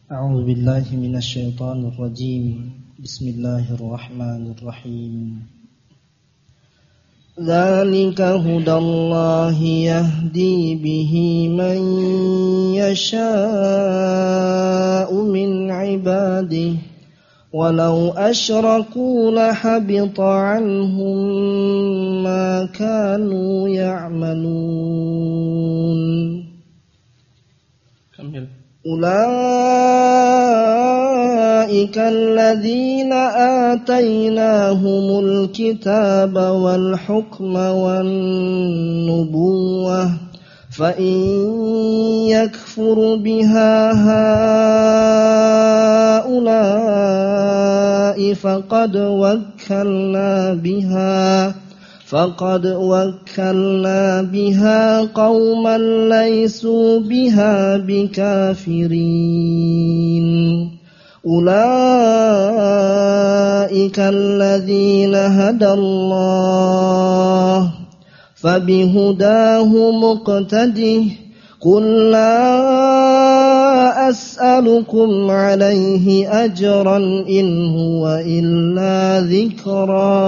أعوذ بالله من الشيطان الرجيم بسم الله الرحمن الرحيم ذلك هدى الله يهدي به من يشاء من عباده ولو أشركوا لحبط عنهم ما كانوا يعملون أولئك الذين آتيناهم الكتاب والحكم والنبوة فإن يكفر بها هؤلاء فقد وكلنا بها قوما ليسوا بها بكافرين أولئك الذين هدى الله فبهداه مقتده قل لا أسألكم عليه أجرا إن هو إلا ذكرى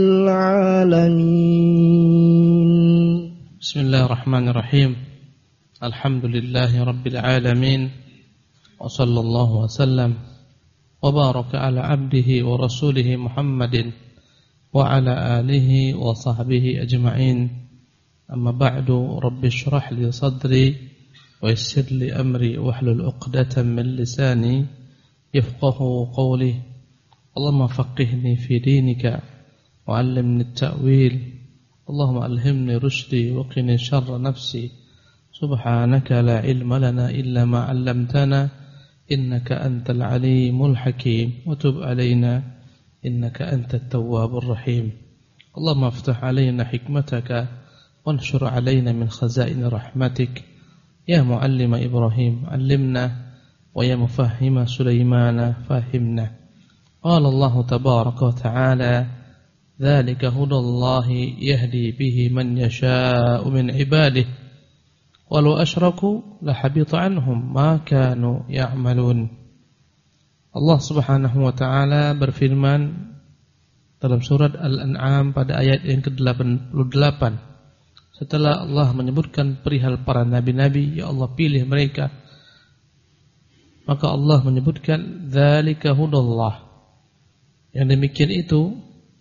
للعالمين بسم الله الرحمن الرحيم الحمد لله رب العالمين وصلى الله وسلم وبارك على عبده ورسوله محمد وعلى آله وصحبه أجمعين أما بعد رب اشرح لي صدري ويسر لي أمري واحلل عقدة من لساني يفقه قولي اللهم فقهني في دينك وعلمني التأويل اللهم ألهمني رشدي وقني شر نفسي سبحانك لا علم لنا إلا ما علمتنا إنك أنت العليم الحكيم وتب علينا إنك أنت التواب الرحيم اللهم افتح علينا حكمتك وانشر علينا من خزائن رحمتك يا معلم إبراهيم علمنا ويا مفهم سليمان فهمنا قال الله تبارك وتعالى ذلك هدى الله يهدي به من يشاء من عباده ولو أشركوا لحبط عنهم ما كانوا يعملون. Allah Subhanahu wa taala berfirman dalam surat Al-An'am pada ayat yang ke-88 setelah Allah menyebutkan perihal para nabi-nabi yang Allah pilih mereka, maka Allah menyebutkan dzalika hudallah. Yang demikian itu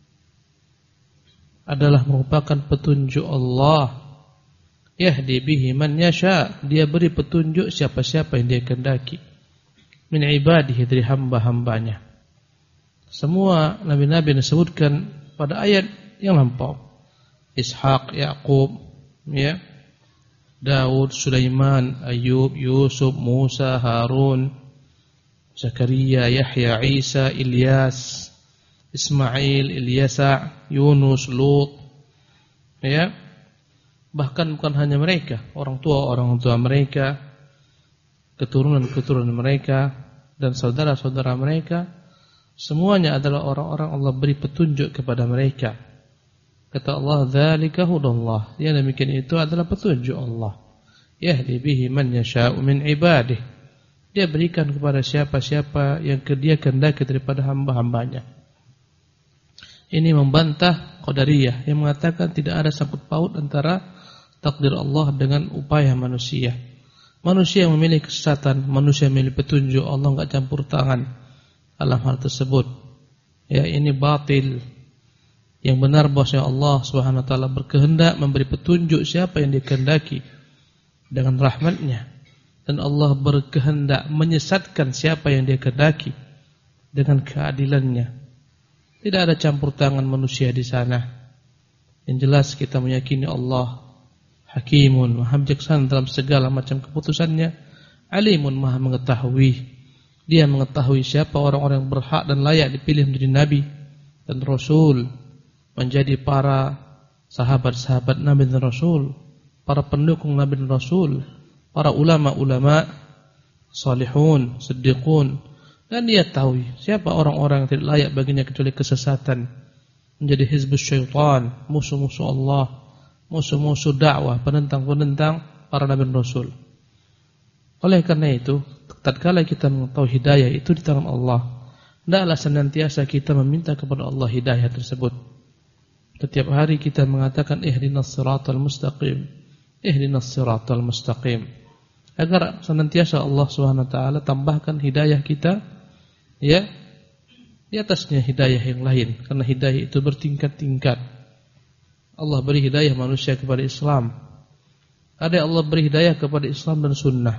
adalah merupakan petunjuk Allah. Yahdi bihi man yasha, dia beri petunjuk siapa-siapa yang dia kehendaki. Min ibadihi, dari hamba-hambanya. Semua nabi-nabi yang disebutkan pada ayat yang lampau, Ishaq, Yaqub, ya, Daud, Sulaiman, Ayub, Yusuf, Musa, Harun, Zakaria, Yahya, Isa, Ilyas, Ismail, Ilyasa, Yunus, Lut, ya. Bahkan bukan hanya mereka, orang tua mereka, keturunan mereka, dan saudara-saudara mereka, semuanya adalah orang-orang Allah beri petunjuk kepada mereka. Kata Allah, dzalika hudallah, yang demikian itu adalah petunjuk Allah. Yahdi bihi man yasha'u min ibadihi, dia berikan kepada siapa-siapa yang dia kehendaki daripada hamba-hambanya. Ini membantah Qadariyah yang mengatakan tidak ada sangkut paut antara takdir Allah dengan upaya manusia. Manusia yang memilih kesesatan, manusia yang memilih petunjuk, Allah enggak campur tangan dalam hal tersebut. Ya, ini batil. Yang benar bahwasanya Allah Subhanahu wa taala berkehendak memberi petunjuk siapa yang dikehendaki dengan rahmat-Nya, dan Allah berkehendak menyesatkan siapa yang dia kehendaki dengan keadilan-Nya. Tidak ada campur tangan manusia di sana. Yang jelas kita meyakini Allah Hakimun, Maha bijaksana dalam segala macam keputusannya. Alimun, Maha mengetahui. Dia mengetahui siapa orang-orang yang berhak dan layak dipilih menjadi nabi dan rasul, menjadi para sahabat-sahabat nabi dan rasul, para pendukung nabi dan rasul, para ulama-ulama salihun, siddiqun. Dan dia tahu siapa orang-orang yang tidak layak baginya kecuali kesesatan, menjadi hizbus syaitan, musuh-musuh Allah, musuh-musuh dakwah, penentang-penentang para nabi dan rasul. Oleh karena itu, tatkala kita mengetahui hidayah itu di tangan Allah, hendaklah senantiasa kita meminta kepada Allah hidayah tersebut. Setiap hari kita mengatakan ihdinas siratal mustaqim, ihdinas siratal mustaqim, agar senantiasa Allah Subhanahu wa taala tambahkan hidayah kita ya di atasnya hidayah yang lain, karena hidayah itu bertingkat-tingkat. Allah beri hidayah manusia kepada Islam. Ada Allah beri hidayah kepada Islam dan sunnah.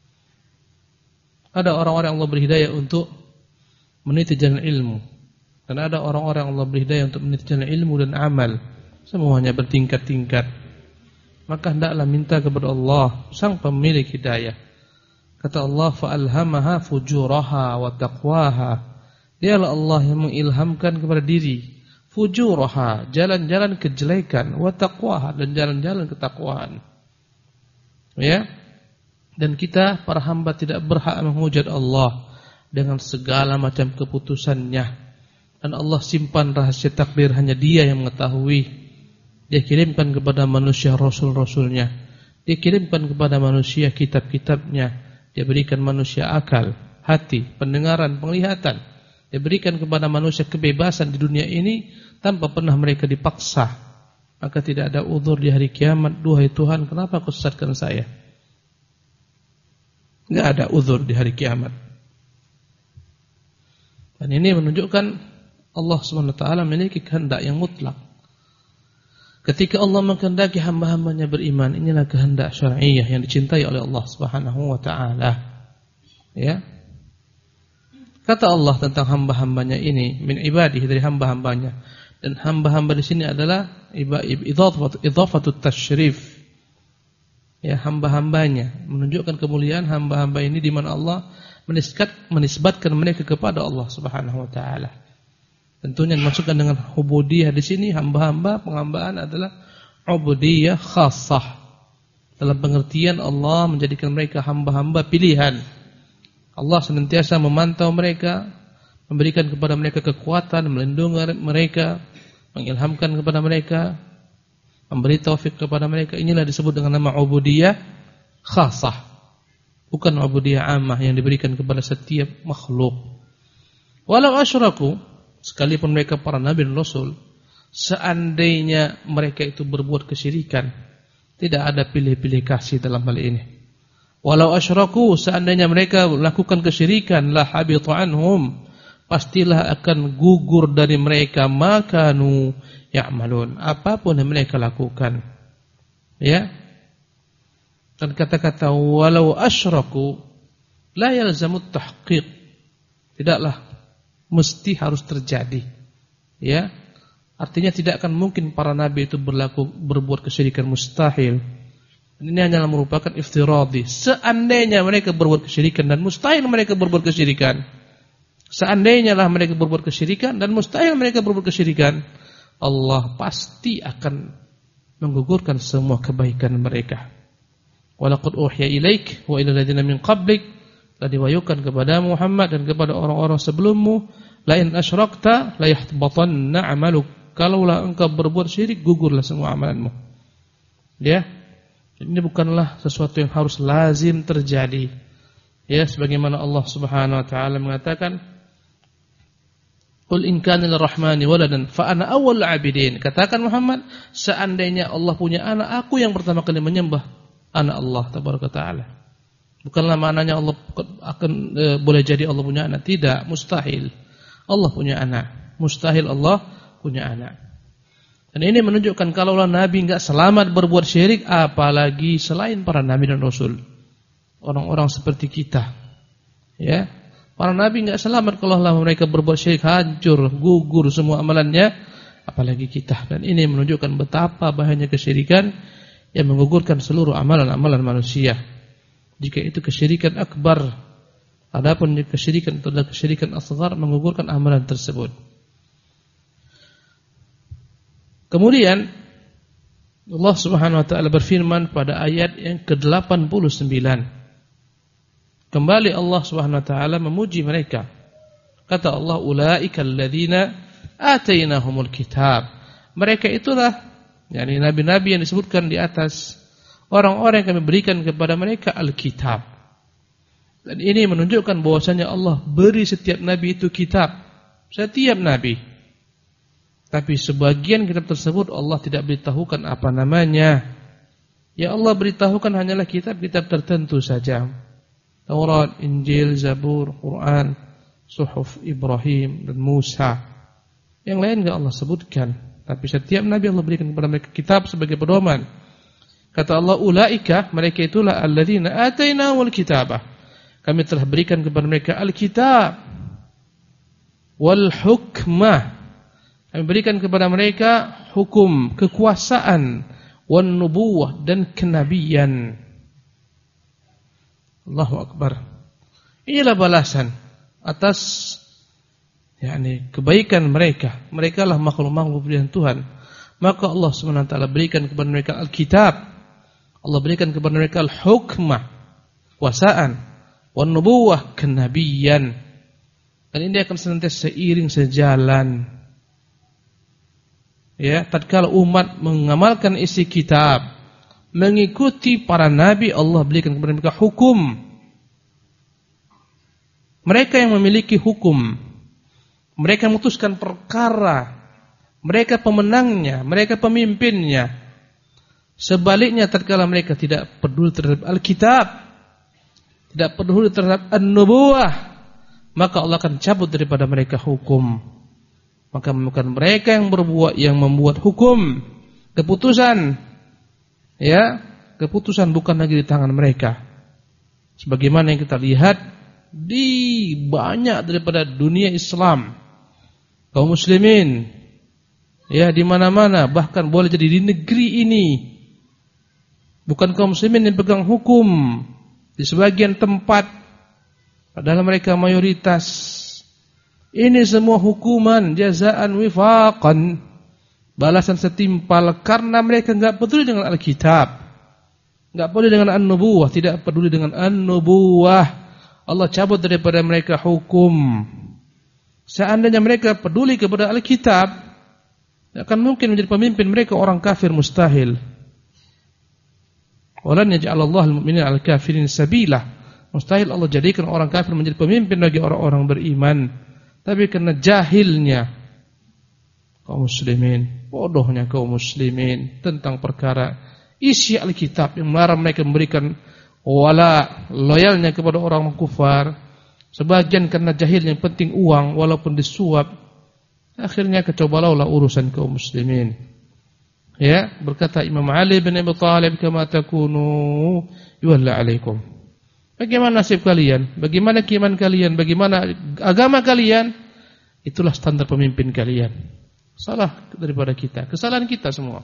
Ada orang-orang yang Allah beri hidayah untuk meniti jalan ilmu. Dan ada orang-orang yang Allah beri hidayah untuk meniti jalan ilmu dan amal. Semuanya bertingkat-tingkat. Maka hendaklah minta kepada Allah, sang pemilik hidayah. Kata Allah, fa'alhamaha fujuraha wa taqwaha. Dialah Allah yang mengilhamkan kepada diri fujuraha, jalan-jalan kejelekan, wa taqwaha, dan jalan-jalan ketakwaan. Ya. Dan kita para hamba tidak berhak menghujat Allah dengan segala macam keputusannya. Dan Allah simpan rahasia takdir, hanya Dia yang mengetahui. Dia kirimkan kepada manusia rasul-rasulnya. Dia kirimkan kepada manusia kitab-kitabnya. Dia berikan manusia akal, hati, pendengaran, penglihatan. Dia berikan kepada manusia kebebasan di dunia ini tanpa pernah mereka dipaksa. Maka tidak ada uzur di hari kiamat. Duhai Tuhan, kenapa kau sesatkan saya? Tidak ada uzur di hari kiamat. Dan ini menunjukkan Allah SWT memiliki kehendak yang mutlak. Ketika Allah menghendaki hamba-hambanya beriman, inilah kehendak syar'iyah yang dicintai oleh Allah SWT. Ya. Kata Allah tentang hamba-hambanya ini, min ibadihi, dari hamba-hambanya. Dan hamba-hamba di sini adalah idhafatut tasyrif. Ya, hamba-hambanya, menunjukkan kemuliaan hamba-hamba ini di mana Allah menisbatkan mereka kepada Allah Subhanahu wa taala. Tentunya dimaksudkan dengan ubudiyah di sini, hamba-hamba, penghambaan adalah ubudiyah khassah. Dalam pengertian Allah menjadikan mereka hamba-hamba pilihan. Allah senantiasa memantau mereka, memberikan kepada mereka kekuatan, melindungi mereka, mengilhamkan kepada mereka, memberi taufik kepada mereka. Inilah disebut dengan nama ubudiyah khasah, bukan ubudiyah ammah yang diberikan kepada setiap makhluk. Walau asyraku, sekalipun mereka para nabi dan rasul, seandainya mereka itu berbuat kesyirikan, tidak ada pilih-pilih kasih dalam hal ini. Walau asyraku, seandainya mereka melakukan kesyirikan, la habitu anhum, pastilah akan gugur dari mereka makanu ya'malun, apapun yang mereka lakukan. Ya. Dan kata-kata walau asyraku la yalzamut tahqiq, tidaklah mesti harus terjadi. Ya. Artinya tidak akan mungkin para nabi itu berbuat kesyirikan, mustahil. Ini hanyalah merupakan iftiradi. Seandainya mereka berbuat kesyirikan, dan mustahil mereka berbuat kesyirikan. Seandainya lah mereka berbuat kesyirikan dan mustahil mereka berbuat kesyirikan, Allah pasti akan menggugurkan semua kebaikan mereka. Walaqad uhiya ilaik wa ila alladziina min qablik, telah diwahyukan kepada Muhammad dan kepada orang-orang sebelummu, la in asyrakta la yahbatanna 'amaluk, kalaulah engkau berbuat syirik, gugurlah semua amalanmu. Ya. Ini bukanlah sesuatu yang harus lazim terjadi. Ya, sebagaimana Allah Subhanahu wa taala mengatakan, "Qul in kana lirrahmani waladan fa ana awwalul 'abidin." Katakan Muhammad, seandainya Allah punya anak, aku yang pertama kali menyembah anak Allah tabaraka taala. Bukanlah maknanya Allah akan boleh jadi Allah punya anak, tidak, mustahil. Allah punya anak, mustahil Allah punya anak. Dan ini menunjukkan kalaulah Nabi enggak selamat berbuat syirik, apalagi selain para Nabi dan Rasul, orang-orang seperti kita. Ya, para Nabi enggak selamat kalau mereka berbuat syirik, hancur, gugur semua amalannya, apalagi kita. Dan ini menunjukkan betapa bahayanya kesyirikan yang menggugurkan seluruh amalan-amalan manusia. Jika itu kesyirikan akbar, adapun kesyirikan itu adalah kesyirikan asghar, menggugurkan amalan tersebut. Kemudian Allah Subhanahu wa taala berfirman pada ayat yang ke-89. Kembali Allah Subhanahu wa taala memuji mereka. Kata Allah, ulaikal ladzina atainahumul kitab. Mereka itulah, yakni nabi-nabi yang disebutkan di atas, orang-orang yang kami berikan kepada mereka Alkitab. Dan ini menunjukkan bahwasanya Allah beri setiap nabi itu kitab. Setiap nabi. Tapi sebagian kitab tersebut Allah tidak beritahukan apa namanya. Ya Allah beritahukan hanyalah kitab-kitab tertentu saja. Taurat, Injil, Zabur, Quran, Suhuf Ibrahim dan Musa. Yang lain enggak Allah sebutkan. Tapi setiap nabi Allah berikan kepada mereka kitab sebagai pedoman. Kata Allah, ulaika, mereka itulah alladzina atainahumul kitabah. Kami telah berikan kepada mereka al-kitab wal hukmah. Kami berikan kepada mereka hukum, kekuasaan, wan nubuwah dan kenabian. Allahu akbar. Inilah balasan atas kebaikan mereka. Mereka lah makhluk-makhluk pilihan Tuhan. Maka Allah SWT berikan kepada mereka Alkitab. Allah berikan kepada mereka Al-Hukmah, kuasaan, wan nubuwah, kenabian. Dan ini akan senantiasa seiring sejalan. Ya, tatkala umat mengamalkan isi kitab, mengikuti para nabi, Allah berikan kepada mereka hukum. Mereka yang memiliki hukum. Mereka memutuskan perkara, mereka pemenangnya, mereka pemimpinnya. Sebaliknya tatkala mereka tidak peduli terhadap Alkitab, tidak peduli terhadap An-Nubuwah, maka Allah akan cabut daripada mereka hukum. Maka bukan mereka yang membuat hukum, keputusan. Ya, keputusan bukan lagi di tangan mereka. Sebagaimana yang kita lihat di banyak daripada dunia Islam. Kaum muslimin, ya di mana-mana, bahkan boleh jadi di negeri ini, bukan kaum muslimin yang pegang hukum di sebagian tempat, padahal mereka mayoritas. Ini semua hukuman jazaan wifaqan, balasan setimpal karena mereka enggak peduli dengan Alkitab, enggak peduli dengan An-Nubuwah, tidak peduli dengan An-Nubuwah. Allah cabut daripada mereka hukum. Seandainya mereka peduli kepada Alkitab, akan mungkin menjadi pemimpin mereka orang kafir, mustahil. Walan yaj'alallahu al-mu'minina 'alal kafirin sabila. Mustahil Allah jadikan orang kafir menjadi pemimpin bagi orang-orang beriman. Tapi karena jahilnya kaum muslimin, bodohnya kaum muslimin tentang perkara isi Alkitab yang melarang mereka memberikan wala, loyalnya kepada orang kufar. Sebagian karena jahil yang penting uang walaupun disuap. Akhirnya kecobalaulah urusan kaum muslimin. Ya, berkata Imam Ali bin Abi Thalib, kama takunu yuwalla alaikum. Bagaimana nasib kalian? Bagaimana keimanan kalian? Bagaimana agama kalian? Itulah standar pemimpin kalian. Salah daripada kita, kesalahan kita semua.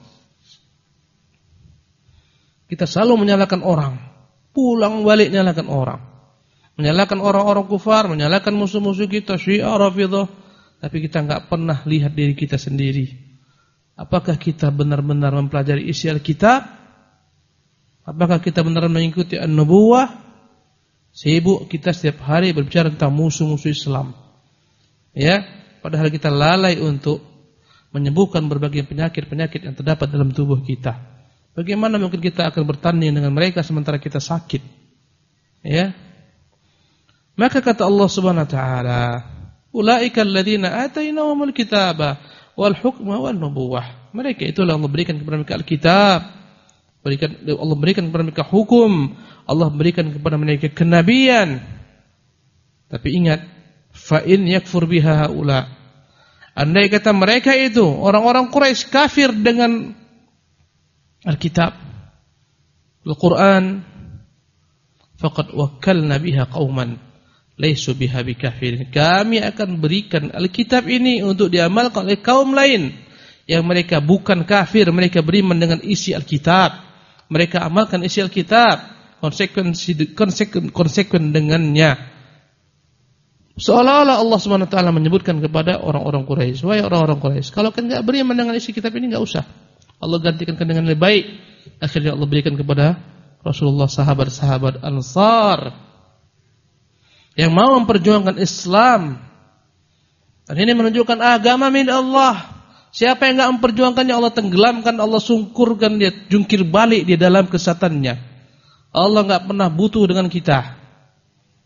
Kita selalu menyalahkan orang, pulang balik menyalahkan orang. Menyalahkan orang-orang kufar, menyalahkan musuh-musuh kita, Syiah, Rafidhah, tapi kita enggak pernah lihat diri kita sendiri. Apakah kita benar-benar mempelajari isi Alkitab? Apakah kita benar-benar mengikuti An-Nubuwah? Sibuk kita setiap hari berbicara tentang musuh-musuh Islam. Ya, padahal kita lalai untuk menyembuhkan berbagai penyakit-penyakit yang terdapat dalam tubuh kita. Bagaimana mungkin kita akan bertanding dengan mereka sementara kita sakit? Ya. Maka kata Allah Subhanahu wa taala, ulaika alladzina atainahumul kitaba wal hukma wan nubuwah. Mereka itulah Allah berikan kepada mereka Alkitab. Allah berikan kepada mereka hukum. Allah berikan kepada mereka kenabian. Tapi ingat, fa in yakfur biha haula. Andai kata mereka itu orang-orang Quraisy kafir dengan Alkitab, Al-Quran, faqad wakkalna biha qauman laisu biha bikafirin. Kami akan berikan Alkitab ini untuk diamalkan oleh kaum lain yang mereka bukan kafir, mereka beriman dengan isi Alkitab, mereka amalkan isi Alkitab, konsekuen dengannya. Seolah-olah Allah Subhanahu wa taala menyebutkan kepada orang-orang Quraisy, wahai orang-orang Quraisy, kalau kalian enggak beriman dengan isi kitab ini enggak usah. Allah gantikan dengan lebih baik. Akhirnya Allah berikan kepada Rasulullah sahabat-sahabat Ansar yang mau memperjuangkan Islam. Dan ini menunjukkan agama milik Allah. Siapa yang enggak memperjuangkannya, Allah tenggelamkan, Allah sungkurkan dia, jungkir balik dia dalam kesesatannya. Allah enggak pernah butuh dengan kita.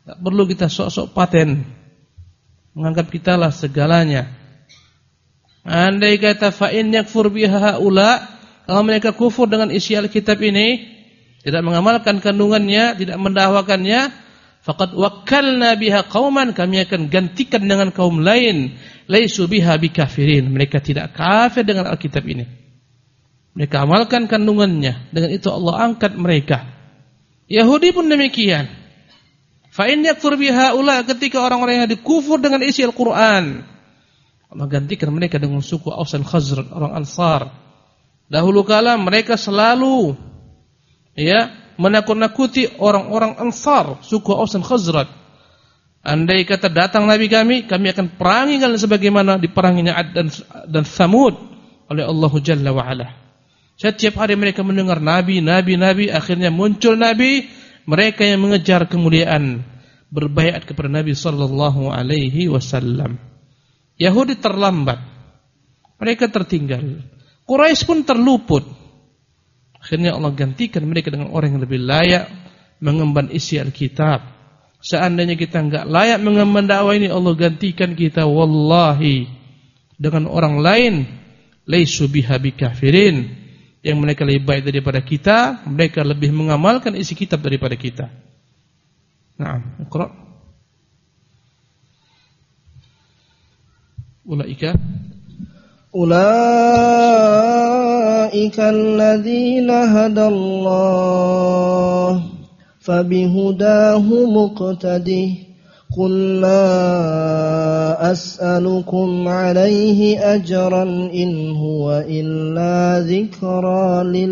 Tak perlu kita sok-sok paten, menganggap kita lah segalanya. Andai kata fa'in yakfur biha haula, kalau mereka kufur dengan isi Alkitab ini, tidak mengamalkan kandungannya, tidak mendakwakannya, faqad wakkalna biha qauman, kami akan gantikan dengan kaum lain, laisu biha bikafirin, mereka tidak kafir dengan Alkitab ini. Mereka amalkan kandungannya, dengan itu Allah angkat mereka. Yahudi pun demikian. Fa in yakfur biha ula, ketika orang-orang yang dikufur dengan isi Al-Qur'an, Allah gantikan mereka dengan suku Aus dan Khazraj, orang Ansar. Dahulu kala mereka selalu menakut-nakuti orang-orang Ansar, suku Aus dan Khazraj. Andai kata datang Nabi kami akan perangi kalian sebagaimana diperanginya Ad dan Thamud oleh Allah Jalla wa Ala. Setiap hari mereka mendengar Nabi, akhirnya muncul Nabi, mereka yang mengejar kemuliaan, berbaiat kepada Nabi sallallahu alaihi wasallam. Yahudi terlambat, mereka tertinggal. Quraisy pun terluput. Akhirnya Allah gantikan mereka dengan orang yang lebih layak mengemban isi Alkitab. Seandainya kita enggak layak mengemban dakwah ini, Allah gantikan kita wallahi dengan orang lain, laisu biha bikafirin, yang mereka lebih baik daripada kita, mereka lebih mengamalkan isi kitab daripada kita. Naam, Iqra. Ulaika alladziina hadallahu fabihudahu muqtadih. قل لا أسألكم عليه أجرا إن هو إلا ذكرى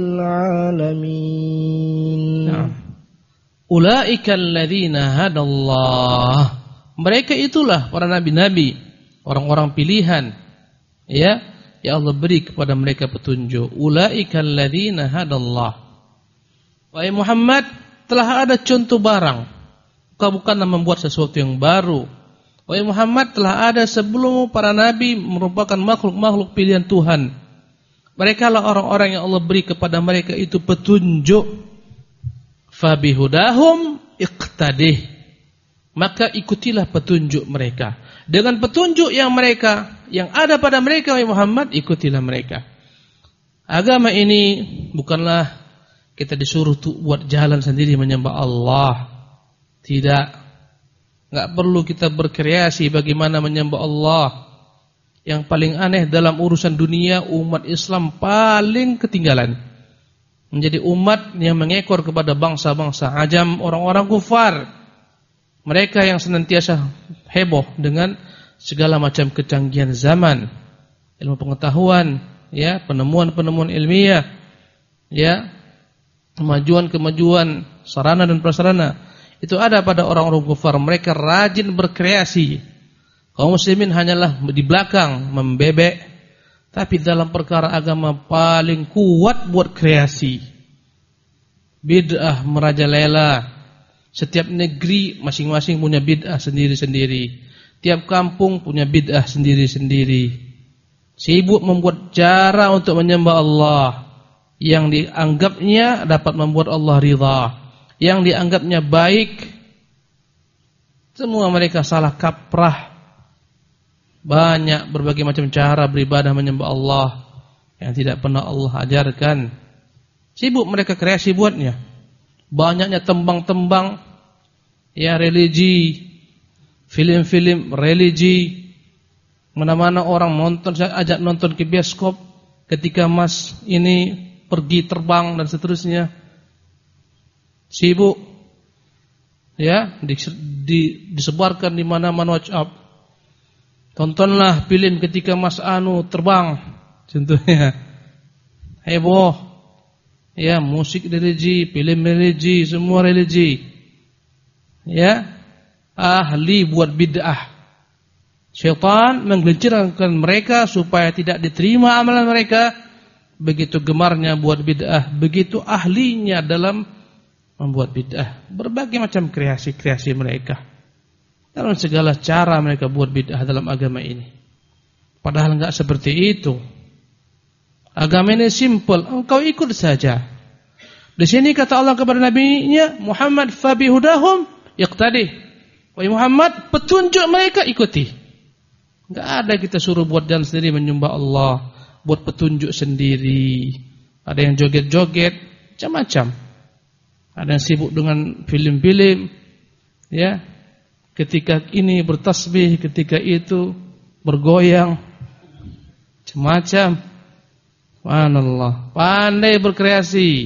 للعالمين. أولئك الذين هدى الله, mereka itulah para nabi-nabi, orang-orang pilihan, ya Allah beri kepada mereka petunjuk. Ulaika alladzina hadallah. Wahai Muhammad, telah ada contoh barang. Kau bukanlah membuat sesuatu yang baru. Wahai Muhammad, telah ada sebelum para nabi merupakan makhluk-makhluk pilihan Tuhan. Mereka lah orang-orang yang Allah beri kepada mereka itu petunjuk. Fabihudahum iqtadih, maka ikutilah petunjuk mereka. Dengan petunjuk yang ada pada mereka, wahai Muhammad, ikutilah mereka. Agama ini bukanlah kita disuruh buat jalan sendiri menyembah Allah. Tidak, enggak perlu kita berkreasi bagaimana menyembah Allah. Yang paling aneh dalam urusan dunia, umat Islam paling ketinggalan. Menjadi umat yang mengekor kepada bangsa-bangsa ajam, orang-orang kufar. Mereka yang senantiasa heboh dengan segala macam kecanggihan zaman, ilmu pengetahuan, penemuan-penemuan ilmiah, kemajuan-kemajuan sarana dan prasarana. Itu ada pada orang-orang kufar. Mereka rajin berkreasi. Kaum muslimin hanyalah di belakang membebek. Tapi dalam perkara agama paling kuat buat kreasi. Bid'ah merajalela. Setiap negeri masing-masing punya bid'ah sendiri-sendiri. Tiap kampung punya bid'ah sendiri-sendiri. Sibuk membuat cara untuk menyembah Allah yang dianggapnya dapat membuat Allah ridha, yang dianggapnya baik. Semua mereka salah kaprah. Banyak berbagai macam cara beribadah menyembah Allah yang tidak pernah Allah ajarkan. Sibuk mereka kreasi buatnya. Banyaknya tembang-tembang religi, film-film religi. Mana-mana orang nonton, saya ajak nonton ke bioskop ketika Mas ini pergi terbang dan seterusnya. Sibuk disebarkan di mana-mana WhatsApp. Tontonlah film ketika Mas Anu terbang, contohnya. Heboh. Musik religi, film religi, semua religi. Ahli buat bid'ah. Syaitan menggelincirkan mereka supaya tidak diterima amalan mereka. Begitu gemarnya buat bid'ah, begitu ahlinya dalam membuat bid'ah. Berbagai macam kreasi-kreasi mereka. Dalam segala cara mereka buat bid'ah dalam agama ini. Padahal enggak seperti itu. Agama ini simple, engkau ikut saja. Di sini kata Allah kepada nabinya Muhammad, fabihudahum iqtadih. Wahai Muhammad, petunjuk mereka ikuti. Enggak ada kita suruh buat jalan sendiri menyembah Allah, buat petunjuk sendiri. Ada yang joget-joget, macam-macam. Ada yang sibuk dengan film-film, ya. Ketika ini bertasbih, ketika itu bergoyang, macam-macam. Subhanallah, pandai berkreasi.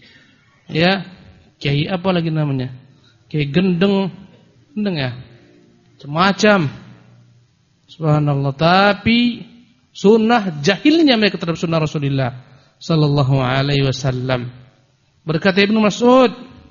Ya, kiai apa lagi namanya? Kiai gendeng ya. Macam-macam. Subhanallah, tapi sunnah jahilnya mereka terhadap sunnah Rasulullah sallallahu alaihi wasallam. Berkata Ibnu Mas'ud,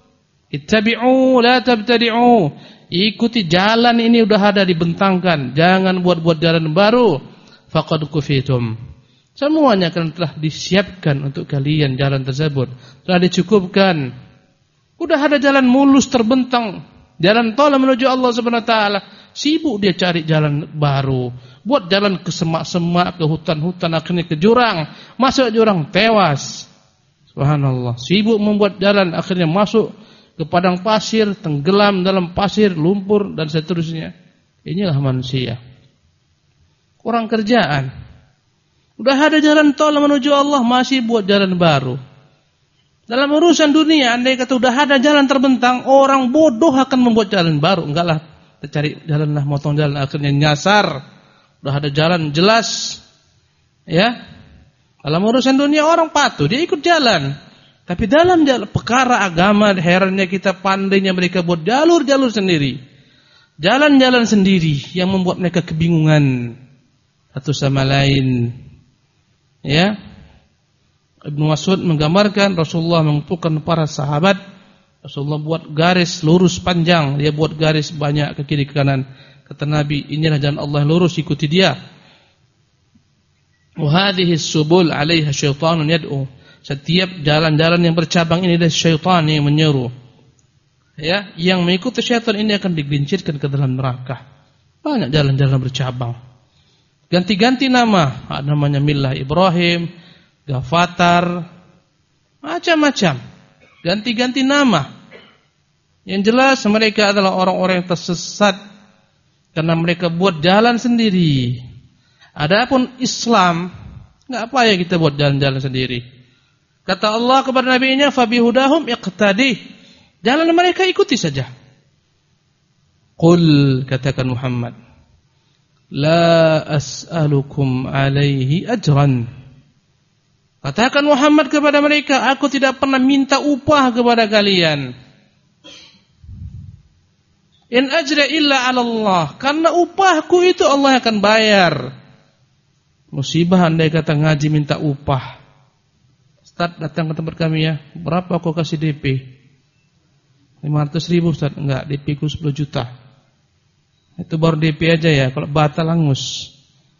"Ittabi'u la tabtadi'u." Ikuti jalan ini udah ada dibentangkan, jangan buat-buat jalan baru. Faqad kufitum. Semuanya kan telah disiapkan untuk kalian jalan tersebut, telah dicukupkan. Udah ada jalan mulus terbentang, jalan tol menuju Allah Subhanahu wa taala. Sibuk dia cari jalan baru, buat jalan ke semak-semak, ke hutan-hutan, akhirnya ke jurang, masuk jurang tewas. Subhanallah, sibuk membuat jalan, akhirnya masuk ke padang pasir, tenggelam dalam pasir, lumpur dan seterusnya. Inilah manusia. Kurang kerjaan. Udah ada jalan tol menuju Allah, masih buat jalan baru. Dalam urusan dunia, andai kata udah ada jalan terbentang, orang bodoh akan membuat jalan baru. Enggak lah, kita cari jalan lah, motong jalan, akhirnya nyasar. Udah ada jalan jelas. Ya. Dalam urusan dunia orang patuh, dia ikut jalan. Tapi dalam perkara agama, herannya kita pandainya mereka buat jalur-jalur sendiri. Jalan-jalan sendiri yang membuat mereka kebingungan satu sama lain. Ya. Ibnu Mas'ud menggambarkan Rasulullah mengumpulkan para sahabat. Rasulullah buat garis lurus panjang, dia buat garis banyak ke kiri ke kanan. Kata Nabi, inilah jalan Allah lurus, ikuti dia. Wa hadhihi subul 'alaiha syaitanun yad'u. Setiap jalan-jalan yang bercabang ini dari syaitan yang menyeru. Ya, yang mengikuti syaitan ini akan digelincirkan ke dalam neraka. Banyak jalan-jalan bercabang. Ganti-ganti nama, ada namanya Millah Ibrahim, Gafatar, macam-macam. Ganti-ganti nama. Yang jelas mereka adalah orang-orang yang tersesat karena mereka buat jalan sendiri. Adapun Islam, enggak apa ya kita buat jalan-jalan sendiri. Kata Allah kepada nabinya, "Fabihudahum iqtadih." Jalan mereka ikuti saja. Qul, katakan Muhammad, "La as'alukum alaihi ajran." Katakan Muhammad kepada mereka, aku tidak pernah minta upah kepada kalian. In ajra illa 'ala Allah, karena upahku itu Allah akan bayar. Musibah andai kata ngaji minta upah. Ustaz datang ke tempat kami ya, berapa kau kasih DP? 500.000 Ustaz, enggak, DP ku 10 juta. Itu baru DP aja ya, kalau batal hangus.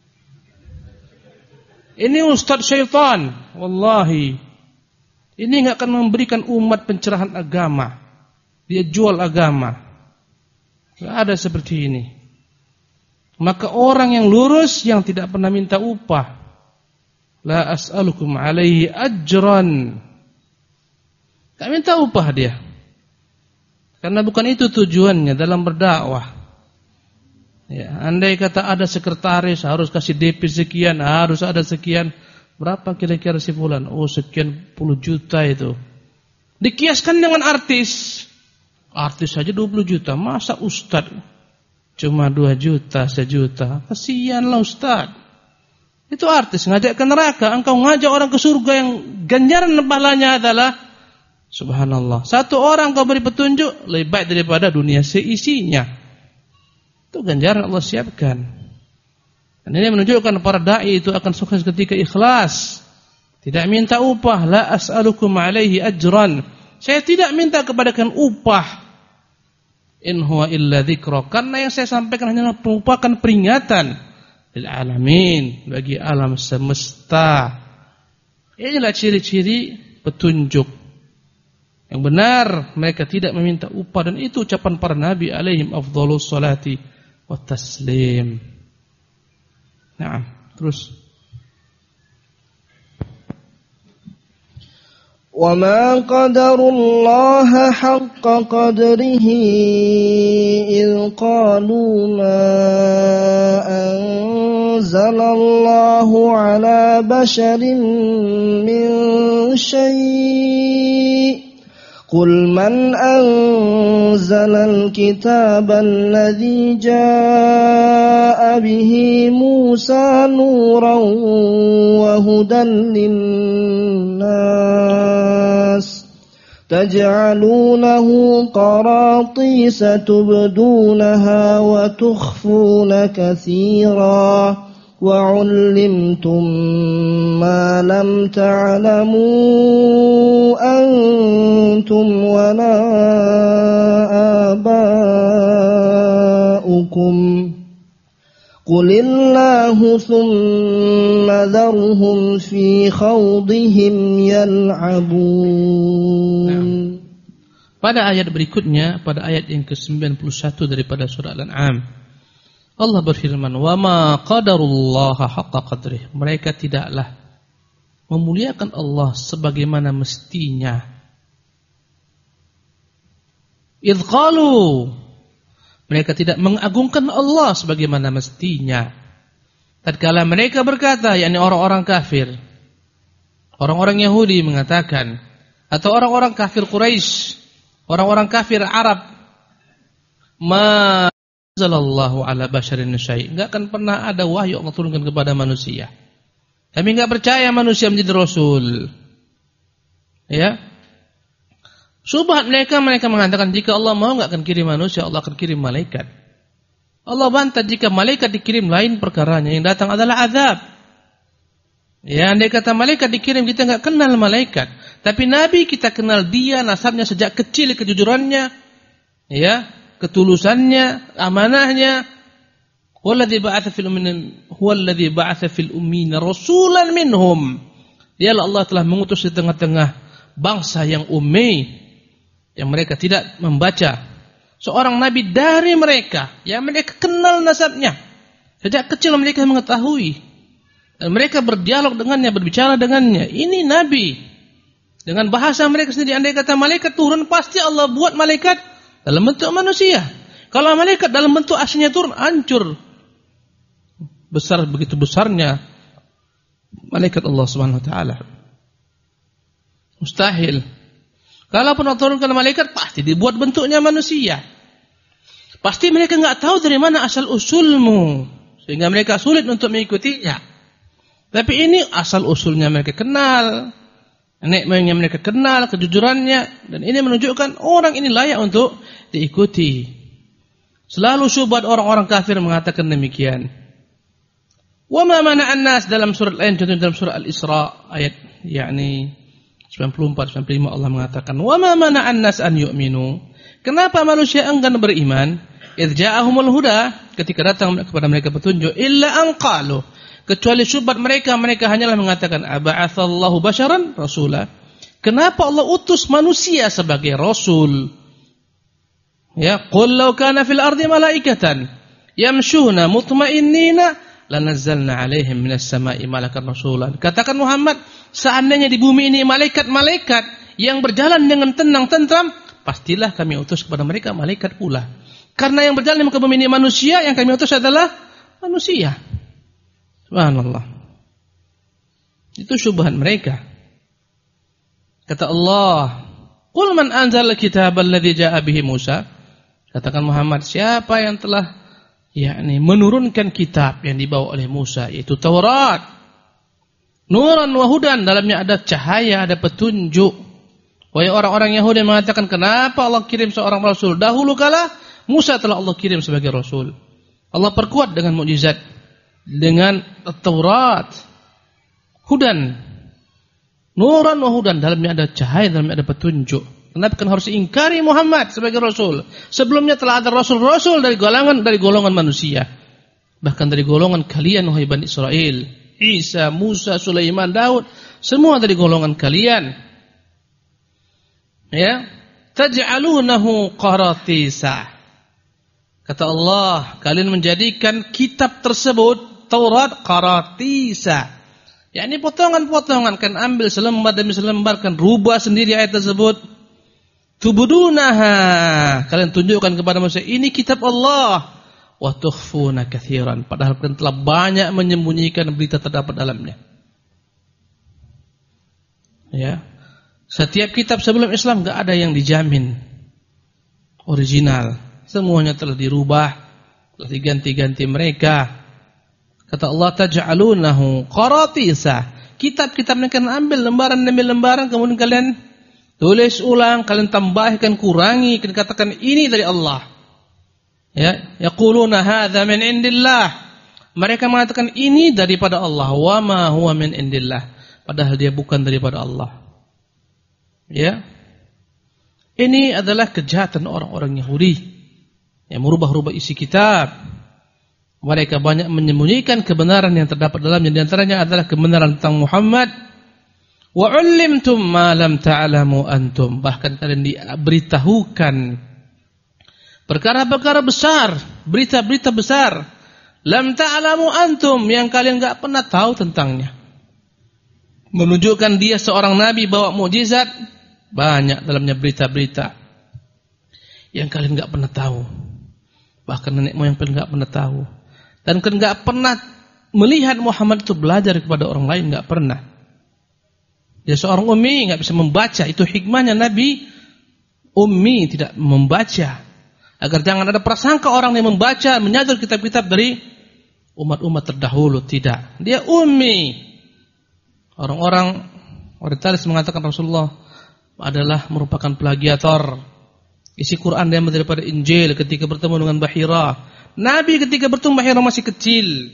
Ini ustaz syaitan, wallahi. Ini enggak akan memberikan umat pencerahan agama. Dia jual agama. Enggak ada seperti ini. Maka orang yang lurus yang tidak pernah minta upah. La as'alukum alaihi ajran. Tak minta upah dia. Karena bukan itu tujuannya dalam berdakwah. Ya, andai kata ada sekretaris harus kasih DP sekian, harus ada sekian. Berapa kira-kira si fulan? Oh, sekian puluh juta itu. Dikiaskan dengan artis. Artis saja 20 juta. Masa ustaz cuma 2 juta, 1 juta? Kasihanlah ustaz. Itu artis ngajak ke neraka, engkau ngajak orang ke surga yang ganjaran pahalanya adalah subhanallah. Satu orang kau beri petunjuk lebih baik daripada dunia seisinya. Itu ganjaran Allah siapkan. Dan ini menunjukkan para dai itu akan sukses ketika ikhlas. Tidak minta upah, la as'alukum alaihi ajran. Saya tidak minta kepadakan upah. In huwa illa dzikra. Karena yang saya sampaikan hanya merupakan peringatan lil alamin, bagi alam semesta. Inilah ciri-ciri petunjuk. Yang benar mereka tidak meminta upah, dan itu ucapan para nabi alaihim afdhalus salati wat taslim. Nah, terus وما قدروا الله حق قدره إذ قالوا ما أنزل الله على بشر من شيء قل من أنزل الكتاب الذي جاء به موسى نورا وهدى للناس تجعلونه قراطيس تبدونها وتخفون كثيرا وعلمتم ما لم تعلموا أنتم ولا آباؤكم قل الله ثم ذرهم في خوضهم يلعبون. Pada ayat berikutnya, pada ayat yang ke-91 daripada surah Al-An'am, Allah berfirman, "Wa ma qadarullaha haqqa qadrih." Mereka tidaklah memuliakan Allah sebagaimana mestinya. Idz qalu, mereka tidak mengagungkan Allah sebagaimana mestinya. Tatkala mereka berkata, yakni orang-orang kafir, orang-orang Yahudi mengatakan, atau orang-orang kafir Quraisy, orang-orang kafir Arab, ma anzalallahu ala basyarin syai', enggak akan pernah ada wahyu Allah turunkan kepada manusia. Kami enggak percaya manusia menjadi rasul. Ya. Syubhat mereka mengatakan jika Allah mau enggak akan kirim manusia, Allah akan kirim malaikat. Allah bantah jika malaikat dikirim lain perkaranya, yang datang adalah azab. Ya, andai kata malaikat dikirim kita enggak kenal malaikat, tapi nabi kita kenal dia, nasabnya sejak kecil, kejujurannya, ya, ketulusannya, amanahnya. Huwallazi ba'atsa fil ummiyina rasulan minhum. Dialah Allah telah mengutus di tengah-tengah bangsa yang ummi, yang mereka tidak membaca, seorang nabi dari mereka yang mereka kenal nasabnya. Sejak kecil mereka mengetahui dan mereka berdialog dengannya, berbicara dengannya. Ini nabi dengan bahasa mereka sendiri. Andai kata malaikat turun, pasti Allah buat malaikat dalam bentuk manusia. Kalau malaikat dalam bentuk aslinya turun, hancur. Besar, begitu besarnya malaikat Allah Subhanahu wa taala. Mustahil. Kalaupun Allah turunkan malaikat, pasti dibuat bentuknya manusia. Pasti mereka enggak tahu dari mana asal usulmu, sehingga mereka sulit untuk mengikutinya. Tapi ini asal usulnya mereka kenal, nenek moyangnya mereka kenal, kejujurannya, dan ini menunjukkan orang ini layak untuk diikuti. Selalu syubhat orang-orang kafir mengatakan demikian. Wa ma mana'an nas, dalam surat lain, contohnya dalam surah Al-Isra ayat yakni 94 95, Allah mengatakan, wa ma mana'an nas an yu'minu. Kenapa manusia enggan beriman? Idz ja'ahumul huda, ketika datang kepada mereka petunjuk, illa an qalu, kecuali syubhat mereka hanyalah mengatakan, aba'atsallahu basyaran rasula. Kenapa Allah utus manusia sebagai rasul? Ya, qul law kana fil ardi malaikatan yamshuna mutmainnina lanazzalna 'alaihim minas sama'i malakan rasulan. Katakan Muhammad, seandainya di bumi ini malaikat-malaikat yang berjalan dengan tenang tentram, pastilah kami utus kepada mereka malaikat pula. Karena yang berjalan di muka bumi ini manusia, yang kami utus adalah manusia. Subhanallah. Itu syubhat mereka. Kata Allah, qul man anzala al-kitaba alladhi ja'a bihi Musa. Katakan Muhammad, siapa yang telah menurunkan kitab yang dibawa oleh Musa, yaitu Taurat. Nuran wa hudan, dalamnya ada cahaya, ada petunjuk. Wahai orang-orang Yahudi mengatakan, kenapa Allah kirim seorang rasul? Dahulu kala Musa telah Allah kirim sebagai rasul. Allah perkuat dengan mukjizat, dengan Taurat. Hudan. Nuran wa hudan, dalamnya ada cahaya, dalamnya ada petunjuk. Kenapa kan harus ingkari Muhammad sebagai rasul? Sebelumnya telah ada rasul-rasul dari golongan manusia. Bahkan dari golongan kalian, wahai Bani Israel. Isa, Musa, Sulaiman, Daud, semua dari golongan kalian. Ya, taj'alunahu qaratisa. Kata Allah, kalian menjadikan kitab tersebut Taurat qaratisa, yakni potongan-potongan, kan ambil selembar demi selembar, kan rubah sendiri ayat tersebut. Tubudunaha, kalian tunjukkan kepada manusia ini kitab Allah. Wa tukhfuna katsiran, padahal kalian telah banyak menyembunyikan berita terdapat dalamnya. Ya. Setiap kitab sebelum Islam enggak ada yang dijamin original. Semuanya telah dirubah, telah diganti-ganti mereka. Kata Allah, taj'alunahu qaratisa. Kitab-kitab yang kalian ambil lembaran demi lembaran, kemudian kalian tulis ulang, kalian tambahkan, kurangi, kalian katakan ini dari Allah. Ya, yaquluna hadza min indillah. Mereka mengatakan ini daripada Allah, wa ma huwa min indillah, padahal dia bukan daripada Allah. Ya. Ini adalah kejahatan orang-orang Yahudi yang merubah-rubah isi kitab. Mereka banyak menyembunyikan kebenaran yang terdapat dalamnya, di antaranya adalah kebenaran tentang Muhammad. Wa 'allimtum ma lam ta'lamu antum, bahkan kalian diberitahukan perkara-perkara besar, berita-berita besar, lam ta'lamu antum, yang kalian enggak pernah tahu tentangnya. Menunjukkan dia seorang nabi bawa mukjizat, banyak dalamnya berita-berita yang kalian enggak pernah tahu. Bahkan nenek moyang kalian enggak pernah tahu. Dan kalian enggak pernah melihat Muhammad itu belajar kepada orang lain, enggak pernah. Dia seorang ummi, enggak bisa membaca. Itu hikmahnya Nabi ummi, tidak membaca. Agar jangan ada prasangka orang yang membaca, menyadur kitab-kitab dari umat-umat terdahulu. Tidak. Dia ummi. Orang-orang orientalis mengatakan Rasulullah adalah merupakan plagiator. Isi Quran dia daripada Injil ketika bertemu dengan Bahira. Nabi ketika bertemu Bahira masih kecil.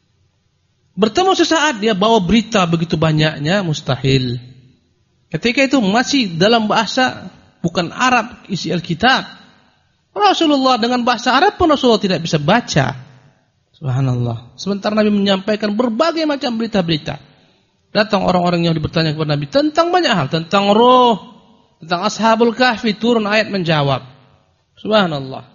Bertemu sesaat dia bawa berita begitu banyaknya, mustahil. Ketika itu masih dalam bahasa bukan Arab isi Alkitab. Rasulullah dengan bahasa Arab pun Rasulullah tidak bisa baca. Subhanallah. Sementara Nabi menyampaikan berbagai macam berita-berita. Datang orang-orang yang bertanya kepada Nabi tentang banyak hal, tentang roh, tentang Ashabul Kahfi, turun ayat menjawab. Subhanallah.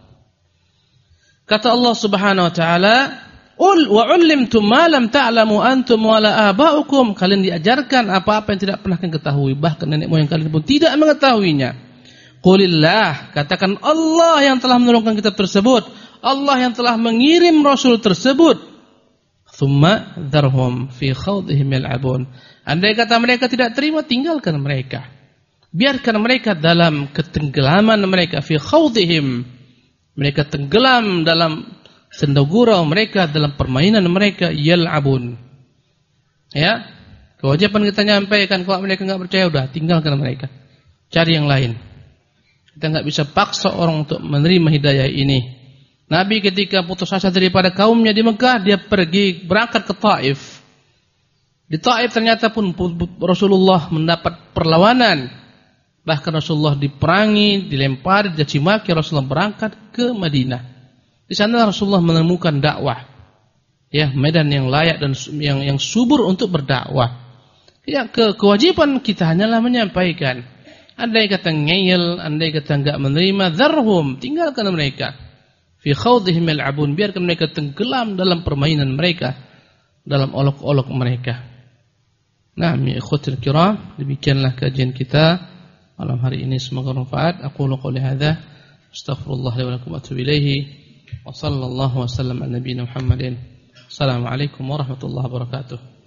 Kata Allah Subhanahu wa taala, "Ul wa 'allimtum ma lam ta'lamu antum wala aba'ukum." Kalian diajarkan apa-apa yang tidak pernah kalian ketahui, bahkan nenek moyang kalian pun tidak mengetahuinya. Qulillah, katakan Allah yang telah menurunkan kitab tersebut, Allah yang telah mengirim rasul tersebut. Tsumma dzarhum fi khawdihim yal'abun. Andai kata mereka tidak terima, tinggalkan mereka. Biarkan mereka dalam ketenggelaman mereka, fi khawdihim. Mereka tenggelam dalam sendagurau mereka, dalam permainan mereka, yal'abun. Ya, kewajiban kita nyampaikan. Kalau mereka enggak percaya, udah tinggalkan mereka. Cari yang lain. Kita enggak bisa paksa orang untuk menerima hidayah ini. Nabi ketika putus asa daripada kaumnya di Mekah, dia pergi berangkat ke Taif. Di Taif ternyata pun Rasulullah mendapat perlawanan. Bahkan Rasulullah diperangi, dilempari, dicaci maki. Rasulullah berangkat ke Madinah. Di sana Rasulullah menemukan dakwah. Ya, medan yang layak dan yang subur untuk berdakwah. Ya, kewajiban kita hanyalah menyampaikan. Andai kata ngeyel, andai kata enggak menerima, dzarhum, tinggalkan mereka. Fi khawdihim yal'abun, biarkan mereka tenggelam dalam permainan mereka, dalam olok-olok mereka. Nah, ya ikhwatul kiram, demikianlah kajian kita malam hari ini, semoga bermanfaat. Aqulu qouli hadza, astaghfirullah li wa lakum wa atubu ilaihi. Wa sallallahu wa sallam ala nabiyyina Muhammadin. Assalamualaikum warahmatullahi wabarakatuh.